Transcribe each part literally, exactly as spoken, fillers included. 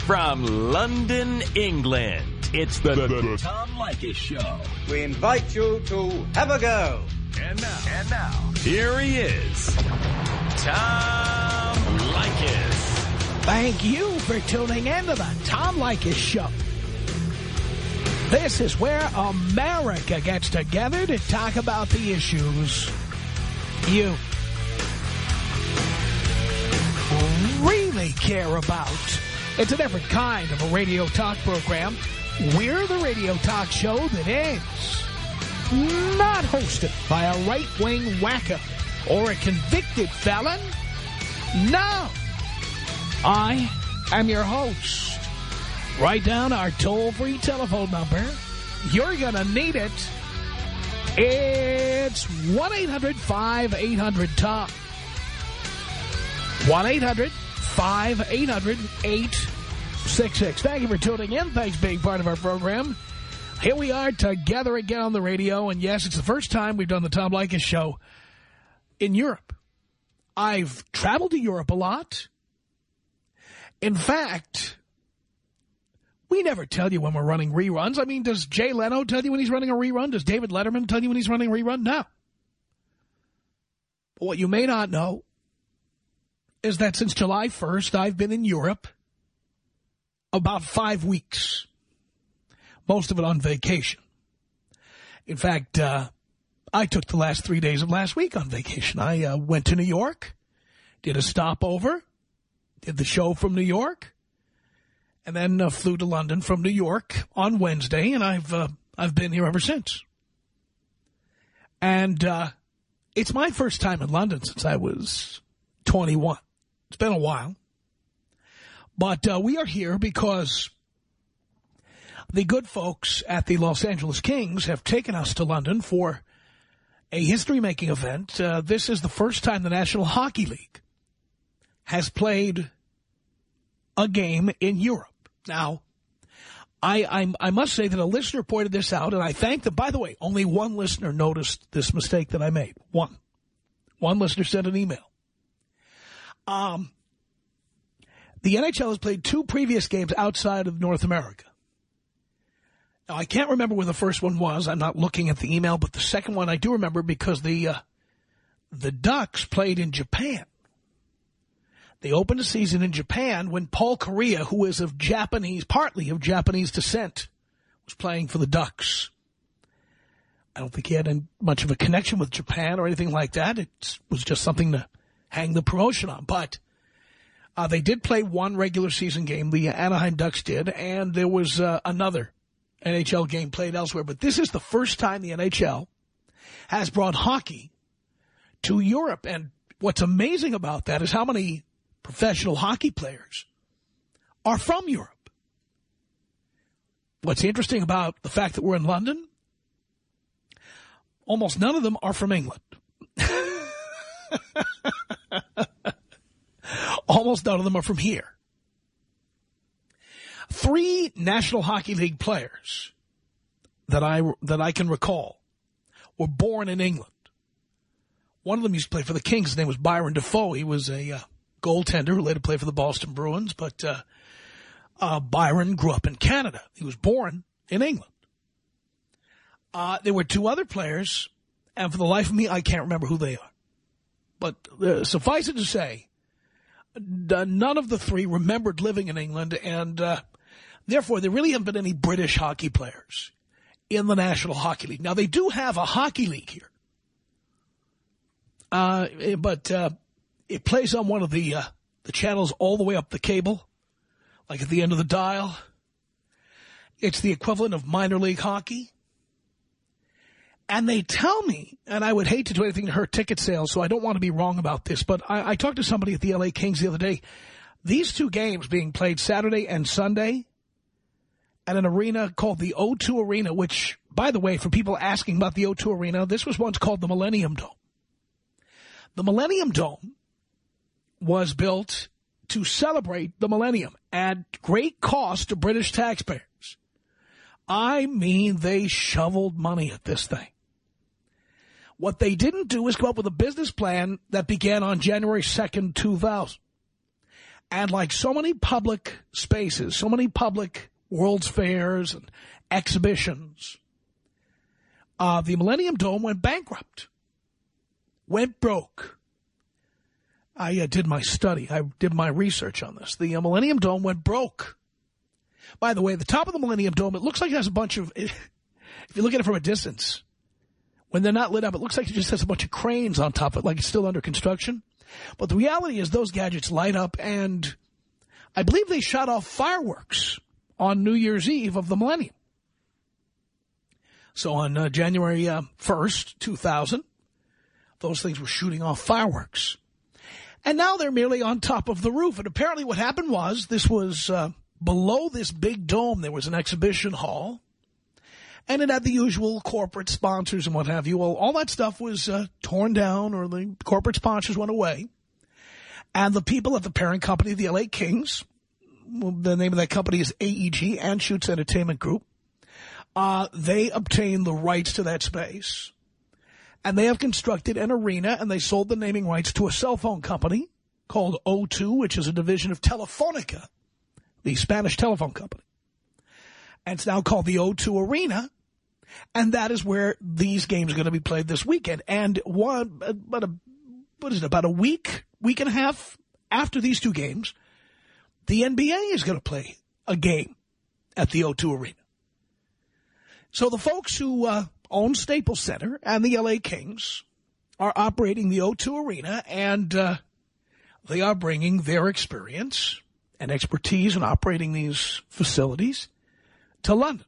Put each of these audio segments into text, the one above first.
From London, England, it's the, the, the Tom Leykis Show. We invite you to have a go. And now, and now, here he is, Tom Leykis. Thank you for tuning in to the Tom Leykis Show. This is where America gets together to talk about the issues you really care about. It's a different kind of a radio talk program. We're the radio talk show that is not hosted by a right-wing wacko or a convicted felon. No. I am your host. Write down our toll-free telephone number. You're going to need it. It's one eight hundred five eight hundred Tom. one eight hundred five eight hundred eight six six. Thank you for tuning in. Thanks for being part of our program. Here we are together again on the radio. And yes, it's the first time we've done the Tom Leykis Show in Europe. I've traveled to Europe a lot. In fact, we never tell you when we're running reruns. I mean, does Jay Leno tell you when he's running a rerun? Does David Letterman tell you when he's running a rerun? No. But what you may not know is that since July first, I've been in Europe about five weeks. Most of it on vacation. In fact, uh, I took the last three days of last week on vacation. I uh, went to New York, did a stopover, did the show from New York, and then uh, flew to London from New York on Wednesday, and I've uh, I've been here ever since. And uh, it's my first time in London since I was twenty-one. It's been a while. But uh, we are here because the good folks at the Los Angeles Kings have taken us to London for a history-making event. Uh, this is the first time the National Hockey League has played a game in Europe. Now, I, I, I must say that a listener pointed this out, and I thank them. By the way, only one listener noticed this mistake that I made. One. One listener sent an email. Um, the N H L has played two previous games outside of North America. Now, I can't remember where the first one was. I'm not looking at the email, but the second one I do remember because the, uh, the Ducks played in Japan. They opened a season in Japan when Paul Kariya, who is of Japanese, partly of Japanese descent, was playing for the Ducks. I don't think he had any, much of a connection with Japan or anything like that. It was just something to hang the promotion on. But uh, they did play one regular season game, the Anaheim Ducks did, and there was uh, another N H L game played elsewhere. But this is the first time the N H L has brought hockey to Europe. And what's amazing about that is how many professional hockey players are from Europe. What's interesting about the fact that we're in London, almost none of them are from England. Almost none of them are from here. Three National Hockey League players that I, that I can recall were born in England. One of them used to play for the Kings. His name was Byron Defoe. He was a uh, goaltender who later played for the Boston Bruins. But uh, uh, Byron grew up in Canada. He was born in England. Uh, there were two other players, and for the life of me, I can't remember who they are. But uh, suffice it to say, uh, none of the three remembered living in England, and uh, therefore there really haven't been any British hockey players in the National Hockey League. Now, they do have a hockey league here. Uh, but uh, it plays on one of the uh, the channels all the way up the cable, like at the end of the dial. It's the equivalent of minor league hockey. And they tell me, and I would hate to do anything to hurt ticket sales, so I don't want to be wrong about this, but I, I talked to somebody at the L A Kings the other day. These two games being played Saturday and Sunday at an arena called the O two Arena, which, by the way, for people asking about the O two Arena, this was once called the Millennium Dome. The Millennium Dome was built to celebrate the millennium at great cost to British taxpayers. I mean, they shoveled money at this thing. What they didn't do is come up with a business plan that began on January second, two thousand. And like so many public spaces, so many public World's Fairs and exhibitions, uh, the Millennium Dome went bankrupt, went broke. I uh, did my study. I did my research on this. The uh, Millennium Dome went broke. By the way, the top of the Millennium Dome, it looks like it has a bunch of, if you look at it from a distance, when they're not lit up, it looks like it just has a bunch of cranes on top of it, like it's still under construction. But the reality is those gadgets light up, and I believe they shot off fireworks on New Year's Eve of the millennium. So on uh, January uh, first, two thousand, those things were shooting off fireworks. And now they're merely on top of the roof. And apparently what happened was this was uh, below this big dome. There was an exhibition hall. And it had the usual corporate sponsors and what have you. Well, all that stuff was uh, torn down, or the corporate sponsors went away. And the people at the parent company, the L A Kings, the name of that company is A E G, Anschutz Entertainment Group, uh, they obtained the rights to that space. And they have constructed an arena, and they sold the naming rights to a cell phone company called O two, which is a division of Telefonica, the Spanish telephone company. And it's now called the O two Arena, and that is where these games are going to be played this weekend. And one, about a, what is it, about a week, week and a half after these two games, the N B A is going to play a game at the O two Arena. So the folks who uh, own Staples Center and the L A Kings are operating the O two Arena, and uh, they are bringing their experience and expertise in operating these facilities to London.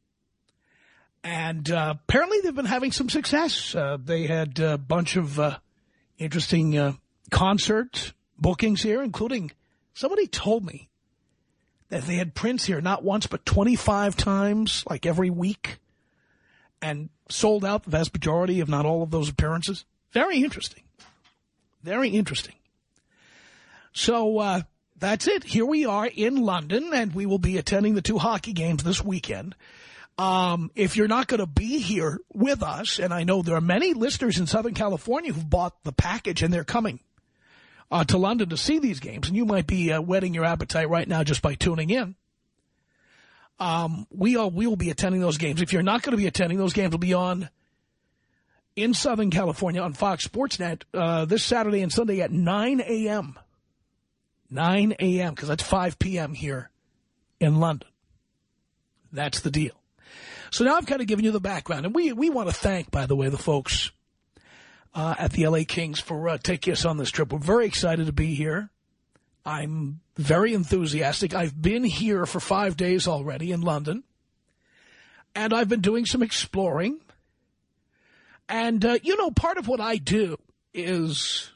And uh, apparently they've been having some success. Uh, they had a bunch of uh, interesting uh, concert bookings here, including somebody told me that they had Prince here not once but twenty-five times, like every week, and sold out the vast majority, if not all of those appearances. Very interesting. Very interesting. So uh, that's it. Here we are in London, and we will be attending the two hockey games this weekend. Um, if you're not going to be here with us, and I know there are many listeners in Southern California who've bought the package and they're coming uh, to London to see these games, and you might be uh, whetting your appetite right now just by tuning in. Um, we all, we will be attending those games. If you're not going to be attending, those games will be on in Southern California on Fox Sports Net uh, this Saturday and Sunday at nine a m nine a m because that's five p m here in London. That's the deal. So now I've kind of given you the background. And we, we want to thank, by the way, the folks uh, at the L A Kings for uh, taking us on this trip. We're very excited to be here. I'm very enthusiastic. I've been here for five days already in London. And I've been doing some exploring. And, uh, you know, part of what I do is,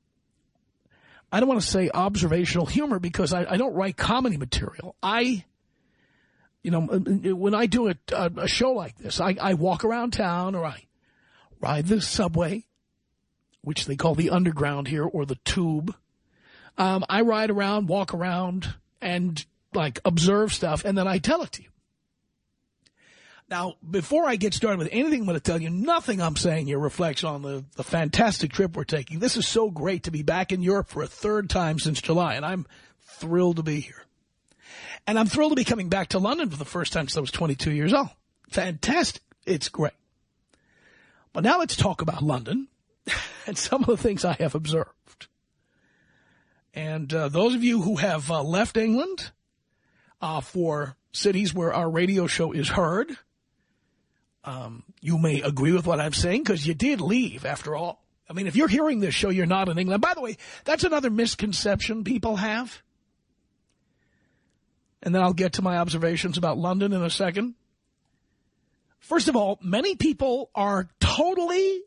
I don't want to say observational humor because I, I don't write comedy material. I... You know, when I do a, a show like this, I, I walk around town or I ride the subway, which they call the underground here, or the tube. Um, I ride around, walk around, and, like, observe stuff, and then I tell it to you. Now, before I get started with anything I'm going to tell you, nothing I'm saying here reflects on the, the fantastic trip we're taking. This is so great to be back in Europe for a third time since July, and I'm thrilled to be here. And I'm thrilled to be coming back to London for the first time since I was twenty-two years old. Fantastic. It's great. But now let's talk about London and some of the things I have observed. And uh, those of you who have uh, left England uh, for cities where our radio show is heard, um, you may agree with what I'm saying because you did leave after all. I mean, if you're hearing this show, you're not in England. By the way, that's another misconception people have. And then I'll get to my observations about London in a second. First of all, many people are totally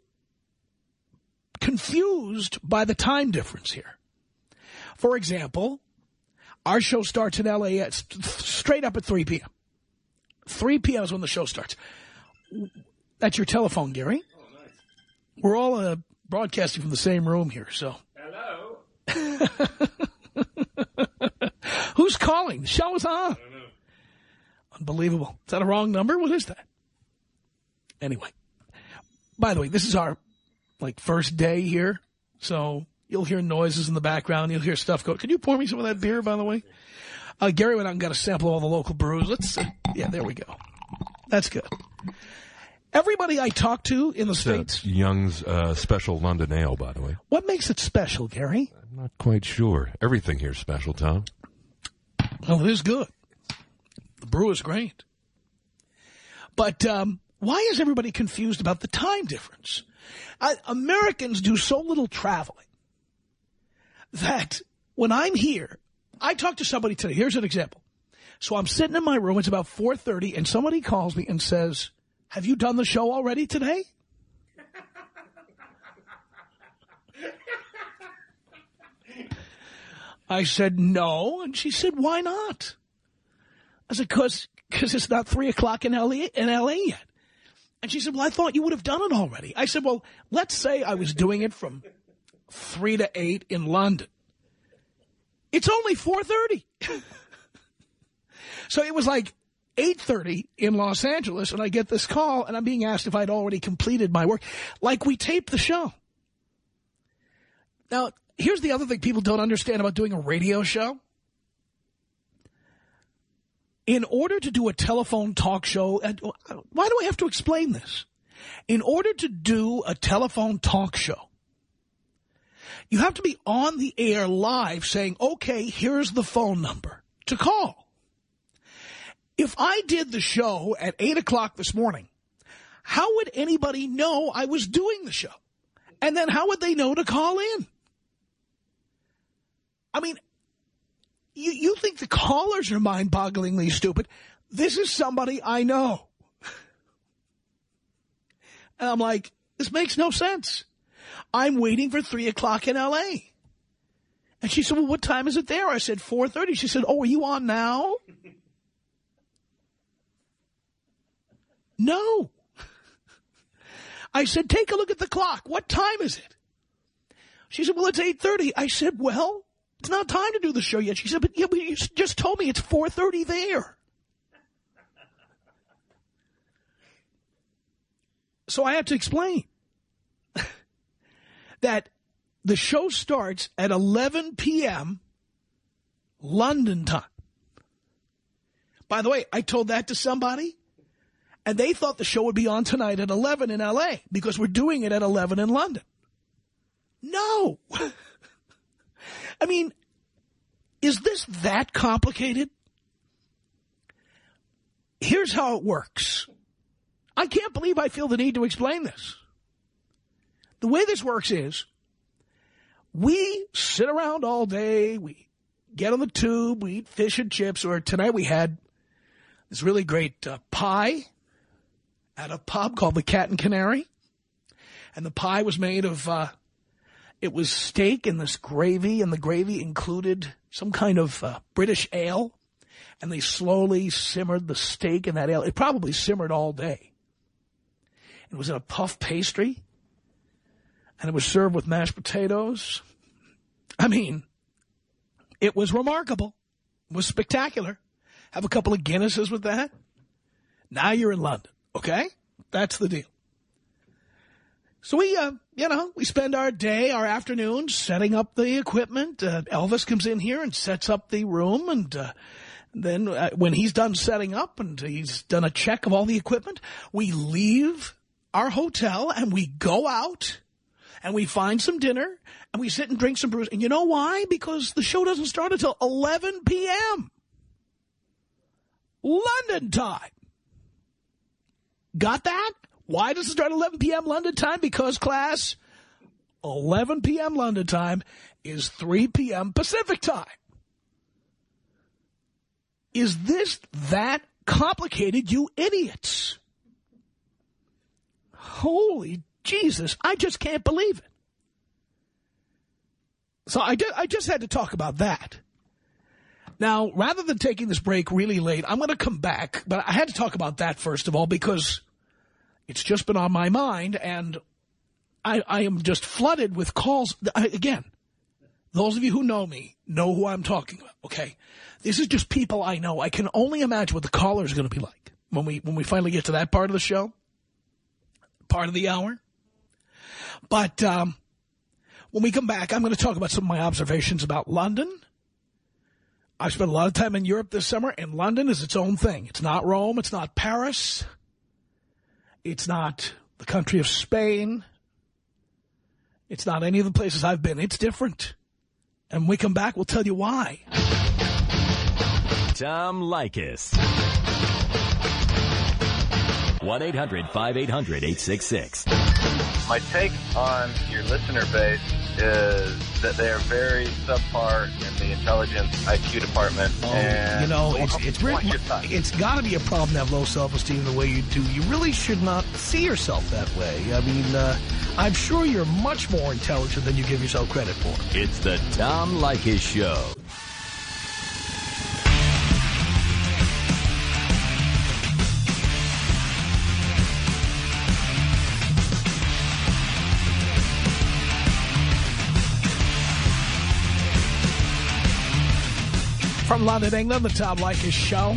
confused by the time difference here. For example, our show starts in L A at straight up at three p m three p m is when the show starts. That's your telephone, Gary. Oh, nice. We're all uh, broadcasting from the same room here, so. Hello. Who's calling? The show is on. I don't know. Unbelievable. Is that a wrong number? What is that? Anyway. By the way, this is our, like, first day here. So You'll hear noises in the background. You'll hear stuff go. Can you pour me some of that beer, by the way? Uh, Gary went out and got a sample of all the local brews. Let's, uh, yeah, there we go. That's good. Everybody I talk to in the States. That's Young's uh, special London ale, by the way. What makes it special, Gary? I'm not quite sure. Everything here's special, Tom. Well, it is good. The brew is great. But um, why is everybody confused about the time difference? I, Americans do so little traveling that when I'm here, I talked to somebody today. Here's an example. So I'm sitting in my room. It's about four thirty, and somebody calls me and says, have you done the show already today? I said, no. And she said, why not? I said, because because it's not three o'clock in L A, in L A yet. And she said, well, I thought you would have done it already. I said, well, let's say I was doing it from three to eight in London. It's only four thirty. So it was like eight thirty in Los Angeles, and I get this call, and I'm being asked if I'd already completed my work. Like we taped the show. Now, here's the other thing people don't understand about doing a radio show. In order to do a telephone talk show, and why do I have to explain this? In order to do a telephone talk show, you have to be on the air live saying, okay, here's the phone number to call. If I did the show at eight o'clock this morning, how would anybody know I was doing the show? And then how would they know to call in? I mean, you, you think the callers are mind-bogglingly stupid. This is somebody I know. And I'm like, this makes no sense. I'm waiting for three o'clock in L A. And she said, well, what time is it there? I said, four thirty. She said, oh, are you on now? No. I said, take a look at the clock. What time is it? She said, well, it's eight thirty. I said, well, it's not time to do the show yet. She said, but yeah, but you just told me it's four thirty there. So I have to explain that the show starts at eleven p m London time. By the way, I told that to somebody, and they thought the show would be on tonight at eleven in L A because we're doing it at eleven in London. No. I mean, is this that complicated? Here's how it works. I can't believe I feel the need to explain this. The way this works is we sit around all day, we get on the tube, we eat fish and chips, or tonight we had this really great uh, pie at a pub called the Cat and Canary. And the pie was made of, uh, it was steak and this gravy, and the gravy included some kind of uh, British ale. And they slowly simmered the steak in that ale. It probably simmered all day. It was in a puff pastry. And it was served with mashed potatoes. I mean, it was remarkable. It was spectacular. Have a couple of Guinnesses with that. Now you're in London, okay? That's the deal. So we, uh, you know, we spend our day, our afternoon setting up the equipment. Uh, Elvis comes in here and sets up the room. And uh, then uh, when he's done setting up and he's done a check of all the equipment, we leave our hotel and we go out. And we find some dinner, and we sit and drink some brews. And you know why? Because the show doesn't start until eleven p m London time. Got that? Why does it start at eleven p m London time? Because, class, eleven p m London time is three p m Pacific time. Is this that complicated, you idiots? Holy Jesus, I just can't believe it. So I, did, I just had to talk about that. Now, rather than taking this break really late, I'm going to come back. But I had to talk about that first of all because it's just been on my mind. And I, I am just flooded with calls. I, again, those of you who know me know who I'm talking about, okay? This is just people I know. I can only imagine what the caller is going to be like when we, when we finally get to that part of the show, part of the hour. But um, When we come back, I'm going to talk about some of my observations about London. I've spent a lot of time in Europe this summer, and London is its own thing. It's not Rome. It's not Paris. It's not the country of Spain. It's not any of the places I've been. It's different. And when we come back, we'll tell you why. Tom Leykis. one eight hundred five eight hundred eight six six. My take on your listener base is that they are very subpar in the intelligence I Q department. Oh, and you know, it's it's What's really, your thought? it's got to be a problem to have low self-esteem the way you do. You really should not see yourself that way. I mean, uh, I'm sure you're much more intelligent than you give yourself credit for. It's the Tom Leykis Show. From London, England, the Tom Leykis Show.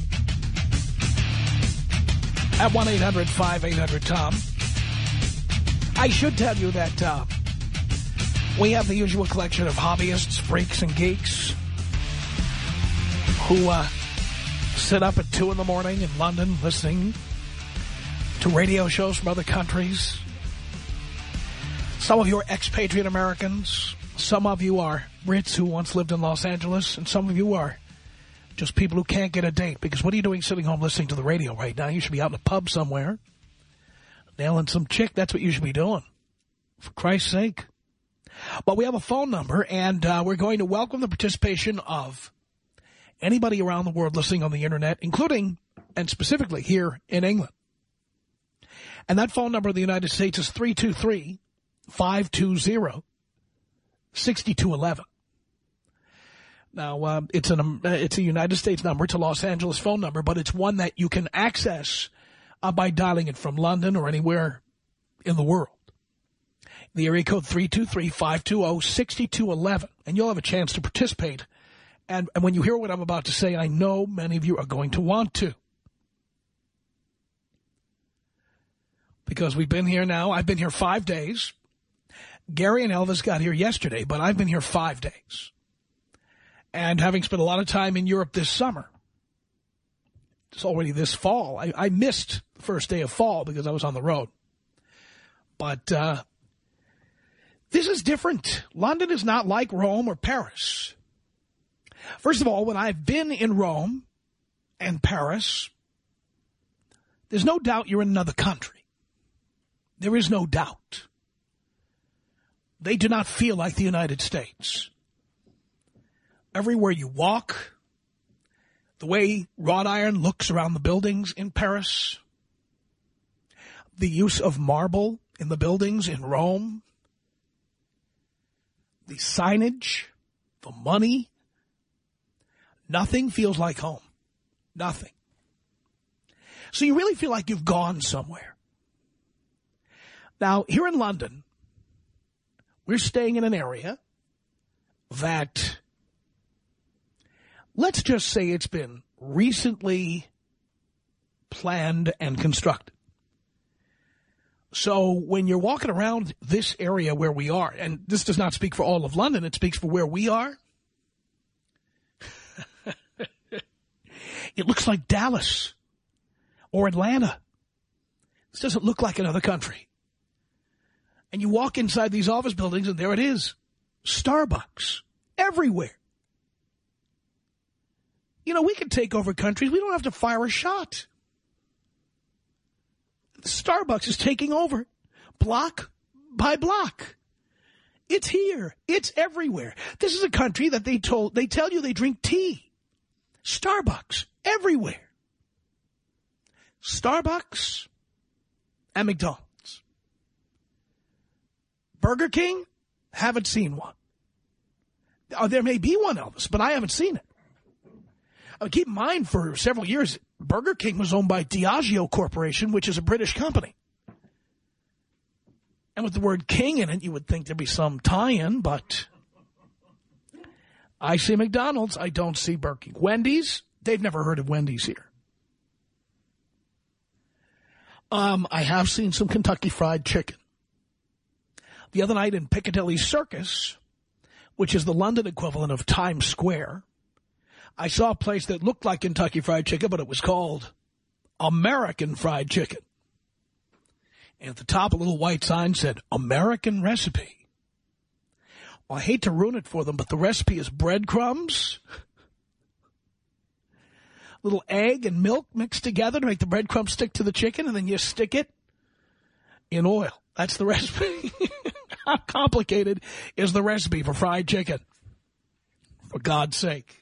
At one eight hundred five eight hundred Tom. I should tell you that uh, we have the usual collection of hobbyists, freaks, and geeks who uh, sit up at two in the morning in London listening to radio shows from other countries. Some of you are expatriate Americans. Some of you are Brits who once lived in Los Angeles, and some of you are just people who can't get a date. Because what are you doing sitting home listening to the radio right now? You should be out in a pub somewhere, nailing some chick. That's what you should be doing, for Christ's sake. But we have a phone number, and uh, we're going to welcome the participation of anybody around the world listening on the Internet, including, and specifically, here in England. And that phone number in the United States is three two three, five two zero, six two one one. Now, uh, it's, an, um, it's a United States number. It's a Los Angeles phone number, but it's one that you can access uh, by dialing it from London or anywhere in the world. The area code three two three, five two zero, six two one one, and you'll have a chance to participate. And, and when you hear what I'm about to say, I know many of you are going to want to. Because we've been here now. I've been here five days. Gary and Elvis got here yesterday, but I've been here five days. And having spent a lot of time in Europe this summer, it's already this fall. I, I missed the first day of fall because I was on the road. But uh, this is different. London is not like Rome or Paris. First of all, when I've been in Rome and Paris, there's no doubt you're in another country. There is no doubt. They do not feel like the United States. Everywhere you walk, the way wrought iron looks around the buildings in Paris, the use of marble in the buildings in Rome, the signage, the money, nothing feels like home. Nothing. So you really feel like you've gone somewhere. Now, here in London, we're staying in an area that, let's just say it's been recently planned and constructed. So when you're walking around this area where we are, and this does not speak for all of London, it speaks for where we are, it looks like Dallas or Atlanta. This doesn't look like another country. And you walk inside these office buildings, and there it is. Starbucks. Everywhere. You know, we can take over countries. We don't have to fire a shot. Starbucks is taking over. Block by block. It's here. It's everywhere. This is a country that they told, they tell you they drink tea. Starbucks. Everywhere. Starbucks and McDonald's. Burger King, haven't seen one. Oh, there may be one, Elvis, but I haven't seen it. I mean, keep in mind, for several years, Burger King was owned by Diageo Corporation, which is a British company. And with the word king in it, you would think there'd be some tie-in, but I see McDonald's. I don't see Burger King. Wendy's, they've never heard of Wendy's here. Um, I have seen some Kentucky Fried Chicken. The other night in Piccadilly Circus, which is the London equivalent of Times Square, I saw a place that looked like Kentucky Fried Chicken, but it was called American Fried Chicken. And at the top, a little white sign said, American Recipe. Well, I hate to ruin it for them, but the recipe is breadcrumbs, little egg and milk mixed together to make the breadcrumbs stick to the chicken, and then you stick it in oil. That's the recipe. How complicated is the recipe for fried chicken? For God's sake.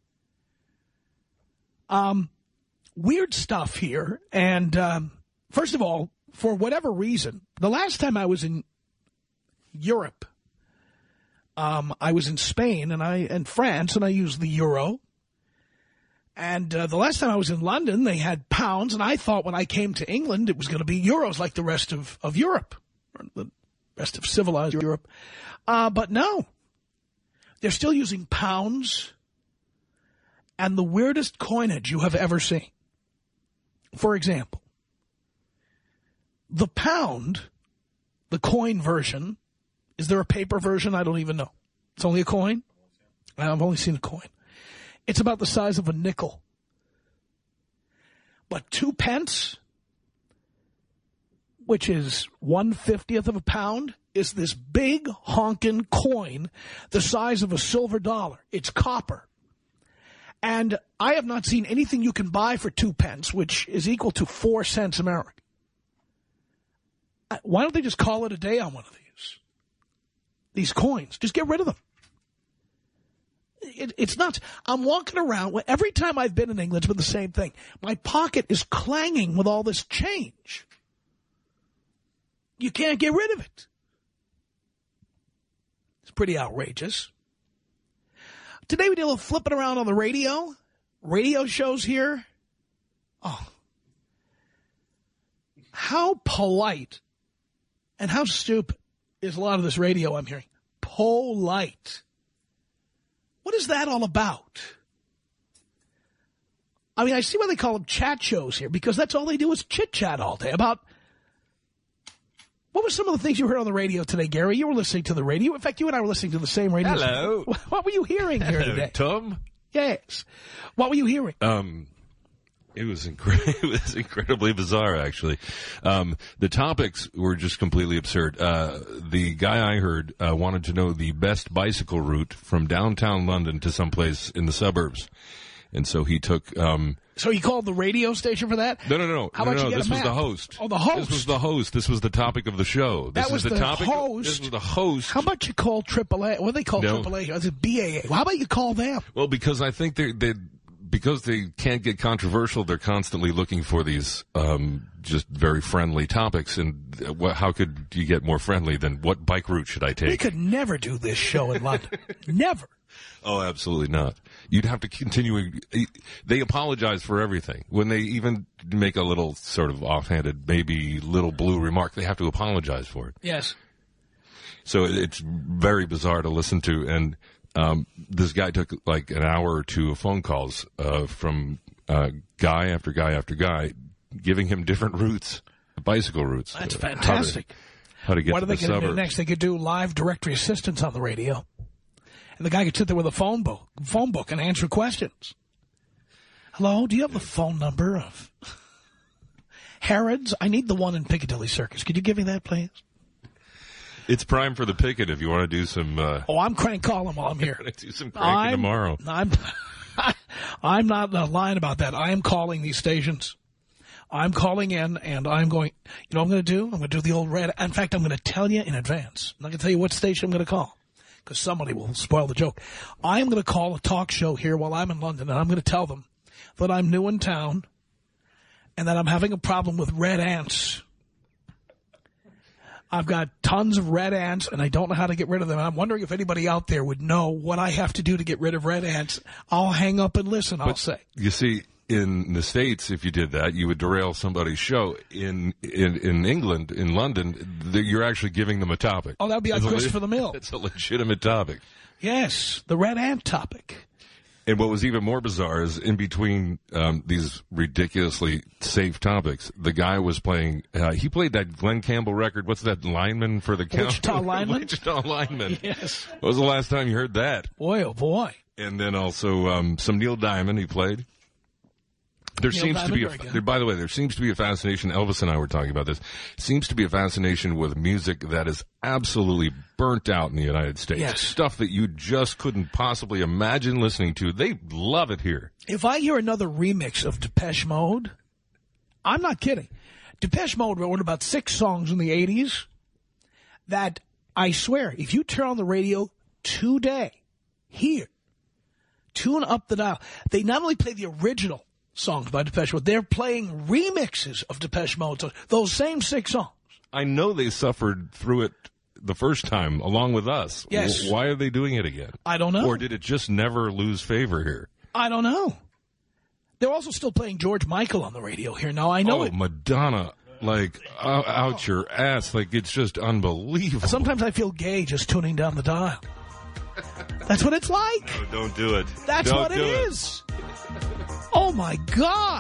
Um, weird stuff here. And um, first of all, for whatever reason, the last time I was in Europe, um, I was in Spain and I and France, and I used the euro. And uh, the last time I was in London, they had pounds, and I thought when I came to England, it was going to be euros like the rest of, of Europe, or the rest of civilized Europe. Uh, but no, they're still using pounds and the weirdest coinage you have ever seen. For example, the pound, the coin version, is there a paper version? I don't even know. It's only a coin? I've only seen a coin. It's about the size of a nickel. But two pence, which is one fiftieth of a pound, is this big honkin' coin the size of a silver dollar. It's copper. And I have not seen anything you can buy for two pence, which is equal to four cents American. Why don't they just call it a day on one of these? These coins. Just get rid of them. It, it's nuts. I'm walking around. Every time I've been in England, it's been the same thing. My pocket is clanging with all this change. You can't get rid of it. It's pretty outrageous. Today we did a little flipping around on the radio. Radio shows here. Oh. How polite and how stupid is a lot of this radio I'm hearing. Polite. What is that all about? I mean, I see why they call them chat shows here, because that's all they do is chit-chat all day about... What were some of the things you heard on the radio today, Gary? You were listening to the radio. In fact, you and I were listening to the same radio. Hello. Station. What were you hearing here Hello, today? Tom? Yes. What were you hearing? Um... It was, incre- it was incredibly bizarre, actually. Um, the topics were just completely absurd. Uh, the guy I heard uh, wanted to know the best bicycle route from downtown London to someplace in the suburbs. And so he took... Um, so he called the radio station for that? No, no, no. How no, about no, you get this a was map? the host. Oh, the host. This was the host. This was the topic of the show. This that was is the, the topic host. Of, this was the host. How about you call triple A? What do they call no. triple A? Is it B A A? Well, how about you call them? Well, because I think they're... they're Because they can't get controversial, they're constantly looking for these um, just very friendly topics. And uh, how could you get more friendly than what bike route should I take? We could never do this show in London. Never. Oh, absolutely not. You'd have to continue. They apologize for everything. When they even make a little sort of offhanded, maybe little blue remark, they have to apologize for it. Yes. So it's very bizarre to listen to. And Um, this guy took like an hour or two of phone calls uh, from uh, guy after guy after guy, giving him different routes, bicycle routes. That's uh, fantastic. How to, how to get what to are they the going to do suburbs. next? They could do live directory assistance on the radio. And the guy could sit there with a phone book, phone book and answer questions. Hello, do you have the phone number of Harrods? I need the one in Piccadilly Circus. Could you give me that, please? It's prime for the picket if you want to do some... Uh, oh, I'm crank calling while I'm here. do some cranking I'm, tomorrow. I'm, I'm not uh, lying about that. I am calling these stations. I'm calling in, and I'm going... You know what I'm going to do? I'm going to do the old red... In fact, I'm going to tell you in advance. I'm not going to tell you what station I'm going to call, because somebody will spoil the joke. I am going to call a talk show here while I'm in London, and I'm going to tell them that I'm new in town and that I'm having a problem with red ants. I've got tons of red ants, and I don't know how to get rid of them. I'm wondering if anybody out there would know what I have to do to get rid of red ants. I'll hang up and listen, I'll but, say. You see, in the States, if you did that, you would derail somebody's show. In in, in England, in London, the, you're actually giving them a topic. Oh, that would be like It's Christopher the Mill. It's a legitimate topic. Yes, the red ant topic. And what was even more bizarre is in between um, these ridiculously safe topics, the guy was playing, uh, he played that Glenn Campbell record. What's that lineman for the Count? Wichita lineman? Wichita lineman. Yes. When was the last time you heard that? Boy, oh boy. And then also um, some Neil Diamond he played. There Neil seems Diamond, to be, very a, good. by the way, there seems to be a fascination, Elvis and I were talking about this, seems to be a fascination with music that is absolutely burnt out in the United States. Yes. Stuff that you just couldn't possibly imagine listening to. They love it here. If I hear another remix of Depeche Mode, I'm not kidding. Depeche Mode wrote about six songs in the eighties that I swear, if you turn on the radio today, here, tune up the dial, they not only play the original songs by Depeche Mode, they're playing remixes of Depeche Mode songs, those same six songs. I know they suffered through it the first time along with us. Yes. W- Why are they doing it again? I don't know. Or did it just never lose favor here? I don't know. They're also still playing George Michael on the radio here. Now, I know oh, it. Madonna, like, uh, out your ass. Like, it's just unbelievable. Sometimes I feel gay just tuning down the dial. That's what it's like. No, don't do it. That's Don't what it do is. Oh, my God.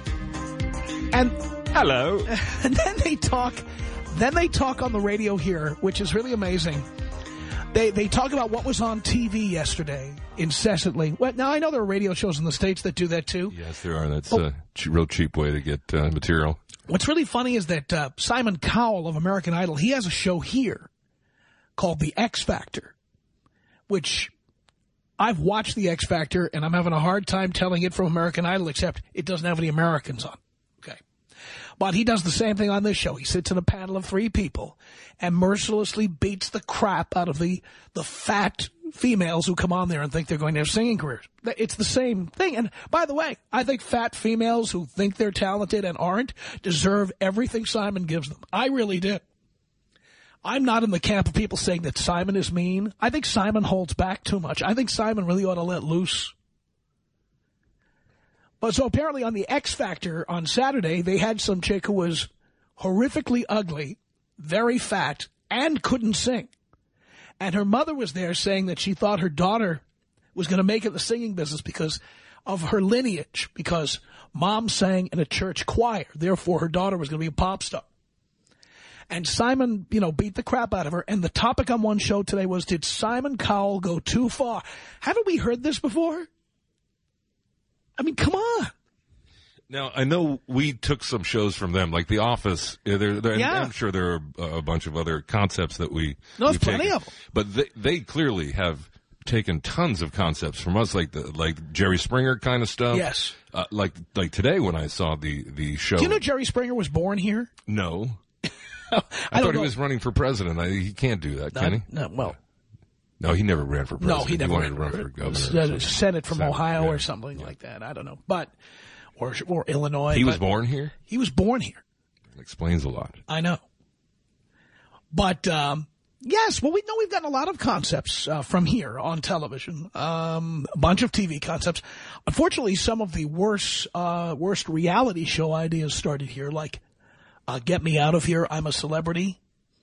And Hello. and then they talk, then they talk on the radio here, which is really amazing. They they talk about what was on T V yesterday incessantly. Well, now, I know there are radio shows in the States that do that, too. Yes, there are. That's Oh. a ch- real cheap way to get uh, material. What's really funny is that uh, Simon Cowell of American Idol, he has a show here called The X Factor, which I've watched The X Factor, and I'm having a hard time telling it from American Idol, except it doesn't have any Americans on. Okay. But he does the same thing on this show. He sits in a panel of three people and mercilessly beats the crap out of the, the fat females who come on there and think they're going to have singing careers. It's the same thing. And by the way, I think fat females who think they're talented and aren't deserve everything Simon gives them. I really do. I'm not in the camp of people saying that Simon is mean. I think Simon holds back too much. I think Simon really ought to let loose. But so apparently on the X Factor on Saturday, they had some chick who was horrifically ugly, very fat, and couldn't sing. And her mother was there saying that she thought her daughter was going to make it in the singing business because of her lineage, because mom sang in a church choir. Therefore, her daughter was going to be a pop star. And Simon, you know, beat the crap out of her. And the topic on one show today was, did Simon Cowell go too far? Haven't we heard this before? I mean, come on. Now, I know we took some shows from them, like The Office. Uh, There, there, Yeah. I'm sure there are a, a bunch of other concepts that we. No, there's we've plenty taken. of them. But they, they clearly have taken tons of concepts from us, like the like Jerry Springer kind of stuff. Yes. Uh, like like today when I saw the the show. Do you know Jerry Springer was born here? No. I, I, don't thought know. he was running for president. I, he can't do that, can he? No, well, No, he never ran for president. no, he never wanted ran to run for for governor. or Senate, something. Senate from Senate, Ohio yeah. or something like that. I don't know. But, or, or Illinois. He was but born here? He was born here. That explains a lot. I know. But, um, yes, well, we know we've gotten a lot of concepts uh, from here on television, um, a bunch of T V concepts. Unfortunately, some of the worst, uh, worst reality show ideas started here, like uh, Get Me Out of Here, I'm a Celebrity.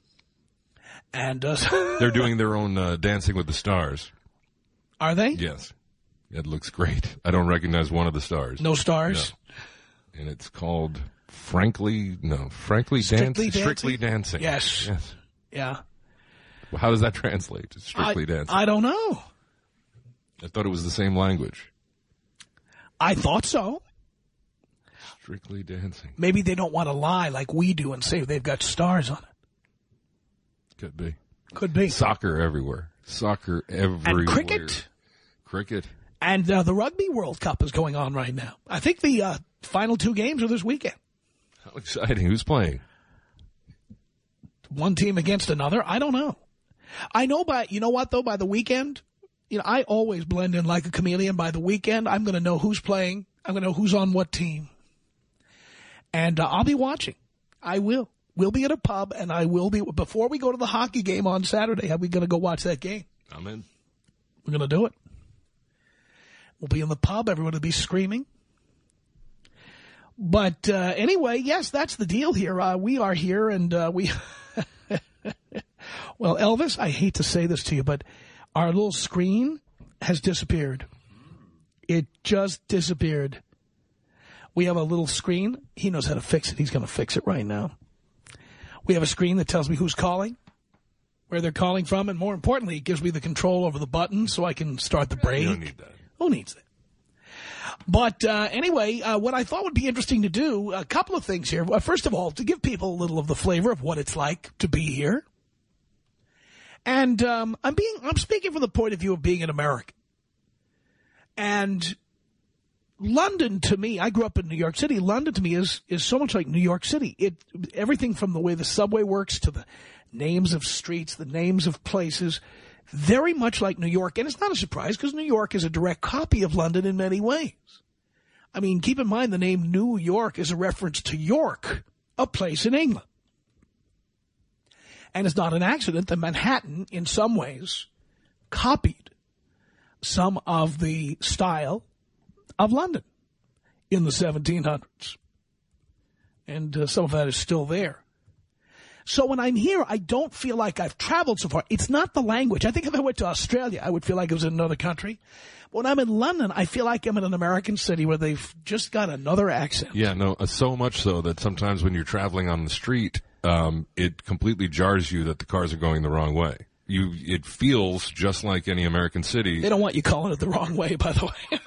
And uh, They're doing their own uh, Dancing with the Stars. are they? Yes. It looks great. I don't recognize one of the stars. No stars? No. And it's called Frankly, no, Frankly Strictly Dancing. Strictly Dancing? Dancing. Yes. Yes. Yeah. Well, how does that translate to Strictly I, Dancing? I don't know. I thought it was the same language. I thought so. Strictly Dancing. Maybe they don't want to lie like we do and say they've got stars on it. Could be. Could be. Soccer everywhere. Soccer everywhere. And cricket. Cricket. And uh, the Rugby World Cup is going on right now. I think the uh, final two games are this weekend. How exciting. Who's playing? One team against another? I don't know. I know by, you know what, though, by the weekend, you know, I always blend in like a chameleon. By the weekend, I'm going to know who's playing. I'm going to know who's on what team. And uh, I'll be watching. I will. We'll be at a pub, and I will be, before we go to the hockey game on Saturday, are we going to go watch that game? I'm in. We're going to do it. We'll be in the pub. Everyone will be screaming. But uh, anyway, yes, that's the deal here. Uh, we are here, and uh, we... Well, Elvis, I hate to say this to you, but our little screen has disappeared. It just disappeared. We have a little screen. He knows how to fix it. He's going to fix it right now. We have a screen that tells me who's calling, where they're calling from, and more importantly, it gives me the control over the button so I can start the break. You don't need that. Who needs that? But uh, anyway, uh, what I thought would be interesting to do, a couple of things here. Well, first of all, to give people a little of the flavor of what it's like to be here. And um, I'm being, I'm speaking from the point of view of being an American. And London, to me, I grew up in New York City. London, to me, is is so much like New York City. It everything from the way the subway works to the names of streets, the names of places, very much like New York. And it's not a surprise because New York is a direct copy of London in many ways. I mean, keep in mind the name New York is a reference to York, a place in England. And it's not an accident that Manhattan, in some ways, copied some of the style of London in the seventeen hundreds. And uh, some of that is still there. So when I'm here, I don't feel like I've traveled so far. It's not the language. I think if I went to Australia, I would feel like it was in another country. But when I'm in London, I feel like I'm in an American city where they've just got another accent. Yeah, no, uh, so much so that sometimes when you're traveling on the street, um, it completely jars you that the cars are going the wrong way. You, it feels just like any American city. They don't want you calling it the wrong way, by the way.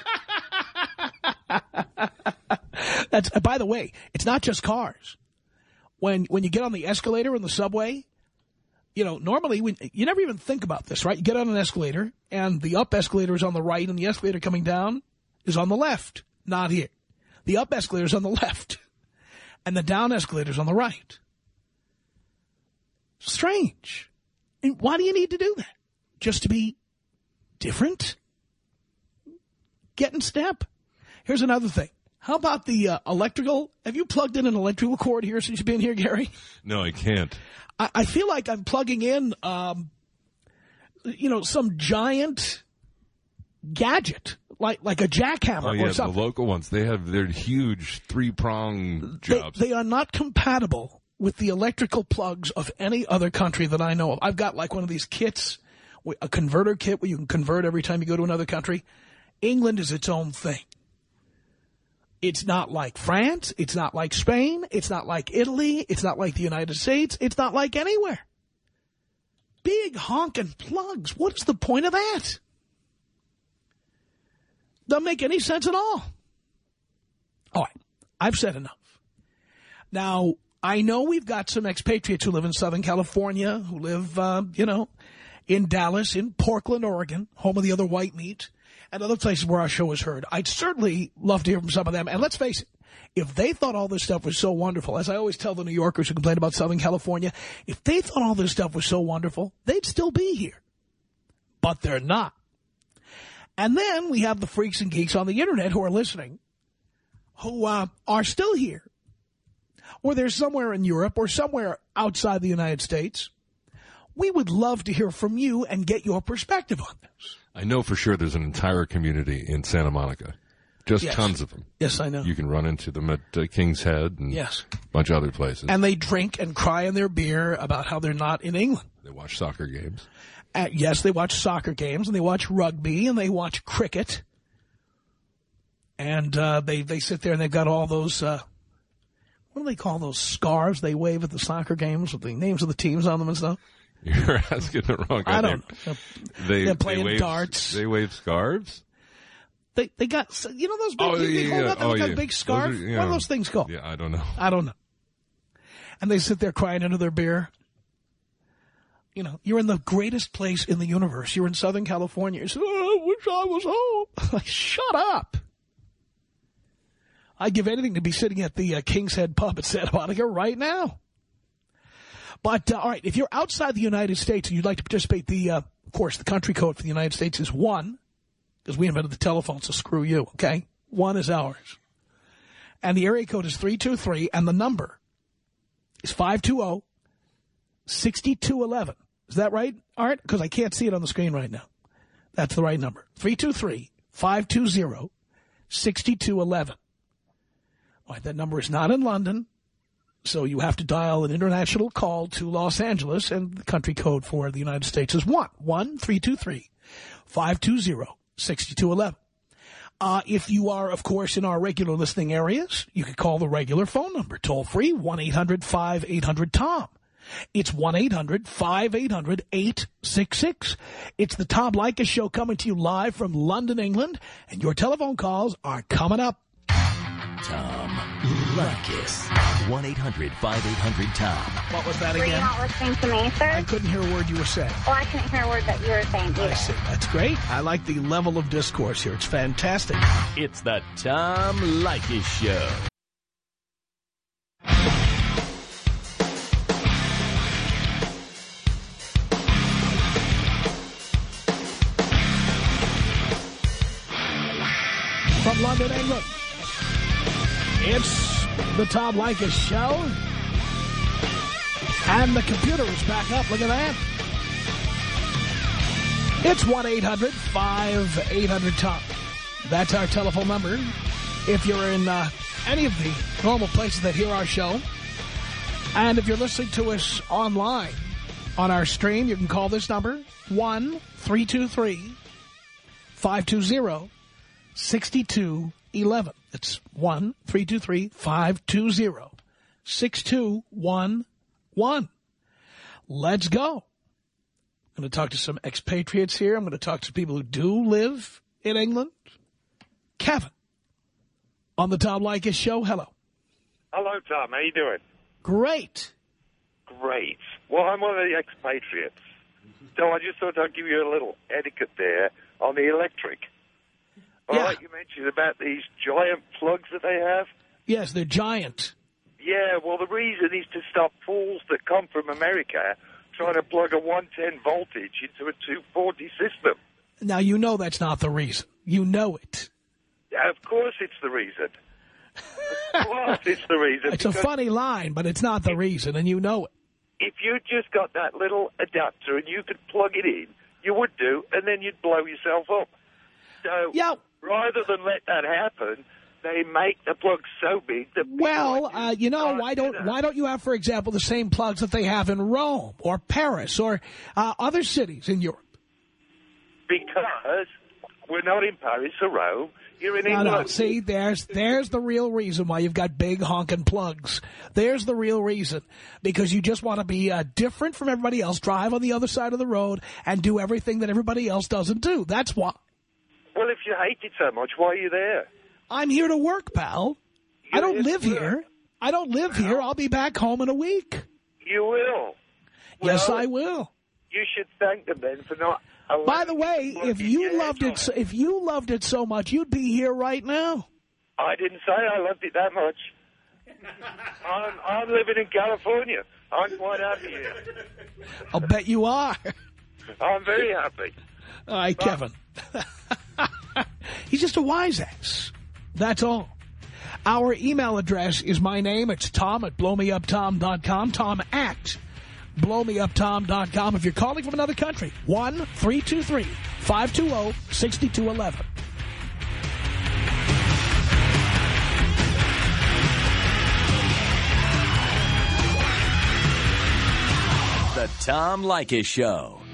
That's, uh, by the way, it's not just cars. When when you get on the escalator in the subway, you know, normally when, you never even think about this, right? You get on an escalator, and the up escalator is on the right, and the escalator coming down is on the left. Not here. The up escalator is on the left, and the down escalator is on the right. Strange. And why do you need to do that? Just to be different? Get in step. Here's another thing. How about the uh, electrical? Have you plugged in an electrical cord here since you've been here, Gary? No, I can't. I, I feel like I'm plugging in, um, you know, some giant gadget, like like a jackhammer oh, yeah, or something. The local ones, they have their huge three-prong jobs. They, they are not compatible with the electrical plugs of any other country that I know of. I've got like one of these kits, a converter kit where you can convert every time you go to another country. England is its own thing. It's not like France. It's not like Spain. It's not like Italy. It's not like the United States. It's not like anywhere. Big honking plugs. What's the point of that? Doesn't make any sense at all. All right. I've said enough. Now, I know we've got some expatriates who live in Southern California, who live, uh, you know, in Dallas, in Portland, Oregon, home of the other white meat, and other places where our show is heard. I'd certainly love to hear from some of them. And let's face it, if they thought all this stuff was so wonderful, as I always tell the New Yorkers who complain about Southern California, if they thought all this stuff was so wonderful, they'd still be here. But they're not. And then we have the freaks and geeks on the Internet who are listening, who uh, are still here, or they're somewhere in Europe or somewhere outside the United States. We would love to hear from you and get your perspective on this. I know for sure there's an entire community in Santa Monica. Just yes. tons of them. Yes, I know. You can run into them at uh, King's Head and yes. a bunch of other places. And they drink and cry in their beer about how they're not in England. They watch soccer games. Uh, yes, they watch soccer games, and they watch rugby, and they watch cricket. And uh, they, they sit there, and they've got all those, uh, what do they call those scarves they wave at the soccer games with the names of the teams on them and stuff? You're asking the wrong guy. I don't know. They, They're playing they wave, darts. They wave scarves? They they got, you know those big, oh, big, yeah, big, hold yeah. up, they oh, got yeah. a big scarf? Are, yeah. What are those things called? Yeah, I don't know. I don't know. And they sit there crying into their beer. You know, you're in the greatest place in the universe. You're in Southern California. You say, oh, I wish I was home. Like, shut up. I'd give anything to be sitting at the uh, King's Head pub at Santa Monica right now. But, uh, all right, if you're outside the United States and you'd like to participate, the, uh, of course, the country code for the United States is one, because we invented the telephone, so screw you, okay? One is ours. And the area code is three two three, and the number is five two zero, six two one one. Is that right, Art? Because I can't see it on the screen right now. That's the right number. three two three, five two zero, six two one one. All right, that number is not in London, so you have to dial an international call to Los Angeles, and the country code for the United States is one. one three two three, five two zero, six two one one. Uh, if you are, of course, in our regular listening areas, you can call the regular phone number, toll-free, one eight hundred five eight hundred Tom. It's one eight hundred five eight hundred eight six six. It's the Tom Leykis Show coming to you live from London, England, and your telephone calls are coming up. Tom Leykis. one eight hundred five eight hundred Tom. What was that Were you again? not listening to me, sir? I couldn't hear a word you were saying. Well, I couldn't hear a word that you were saying either. I see. That's great. I like the level of discourse here. It's fantastic. It's the Tom Leykis Show. From London, England, it's the Tom Leykis Show. And the computer is back up. Look at that. It's one eight hundred five eight hundred Tom. That's our telephone number. If you're in uh, any of the normal places that hear our show, and if you're listening to us online on our stream, you can call this number, one three two three five two zero six two one one. It's one three two three five two zero six two one one. Let's go. I'm going to talk to some expatriates here. I'm going to talk to people who do live in England. Kevin, on the Tom Leykis Show. Hello. Hello, Tom. How you doing? Great. Great. Well, I'm one of the expatriates. So I just thought I'd give you a little etiquette there on the electric. All Yeah. right, you mentioned about these giant plugs that they have. Yes, they're giant. Yeah, well, the reason is to stop fools that come from America trying to plug a one ten voltage into a two forty system. Now, you know that's not the reason. You know it. Yeah, of course it's the reason. Of course it's the reason. It's a because funny line, but it's not the reason, and you know it. if you just got that little adapter and you could plug it in, you would do, and then you'd blow yourself up. So Yeah. rather than let that happen, they make the plug so big that people Well, like uh, you know, can't why do don't that. why don't you have, for example, the same plugs that they have in Rome or Paris or uh, other cities in Europe? Because we're not in Paris or Rome. You're in No, England. no. See, there's there's the real reason why you've got big honking plugs. There's the real reason. Because you just want to be uh, different from everybody else, drive on the other side of the road, and do everything that everybody else doesn't do. That's why. Well, if you hate it so much, why are you there? I'm here to work, pal. I You're don't here to live work. here. I don't live here. I'll be back home in a week. You will. Yes, Well, I will. You should thank them then for not allowing By the you way, to plug if in you your loved it, headphones. so, if you loved it so much, you'd be here right now. I didn't say I loved it that much. I'm, I'm living in California. I'm quite happy here. I'll bet you are. I'm very happy. All right, Kevin. He's just a wise ass. That's all. Our email address is my name. It's Tom at blow me up tom dot com. Tom at blow me up tom dot com. If you're calling from another country, one three two three five two zero six two one one. The Tom Leykis Show.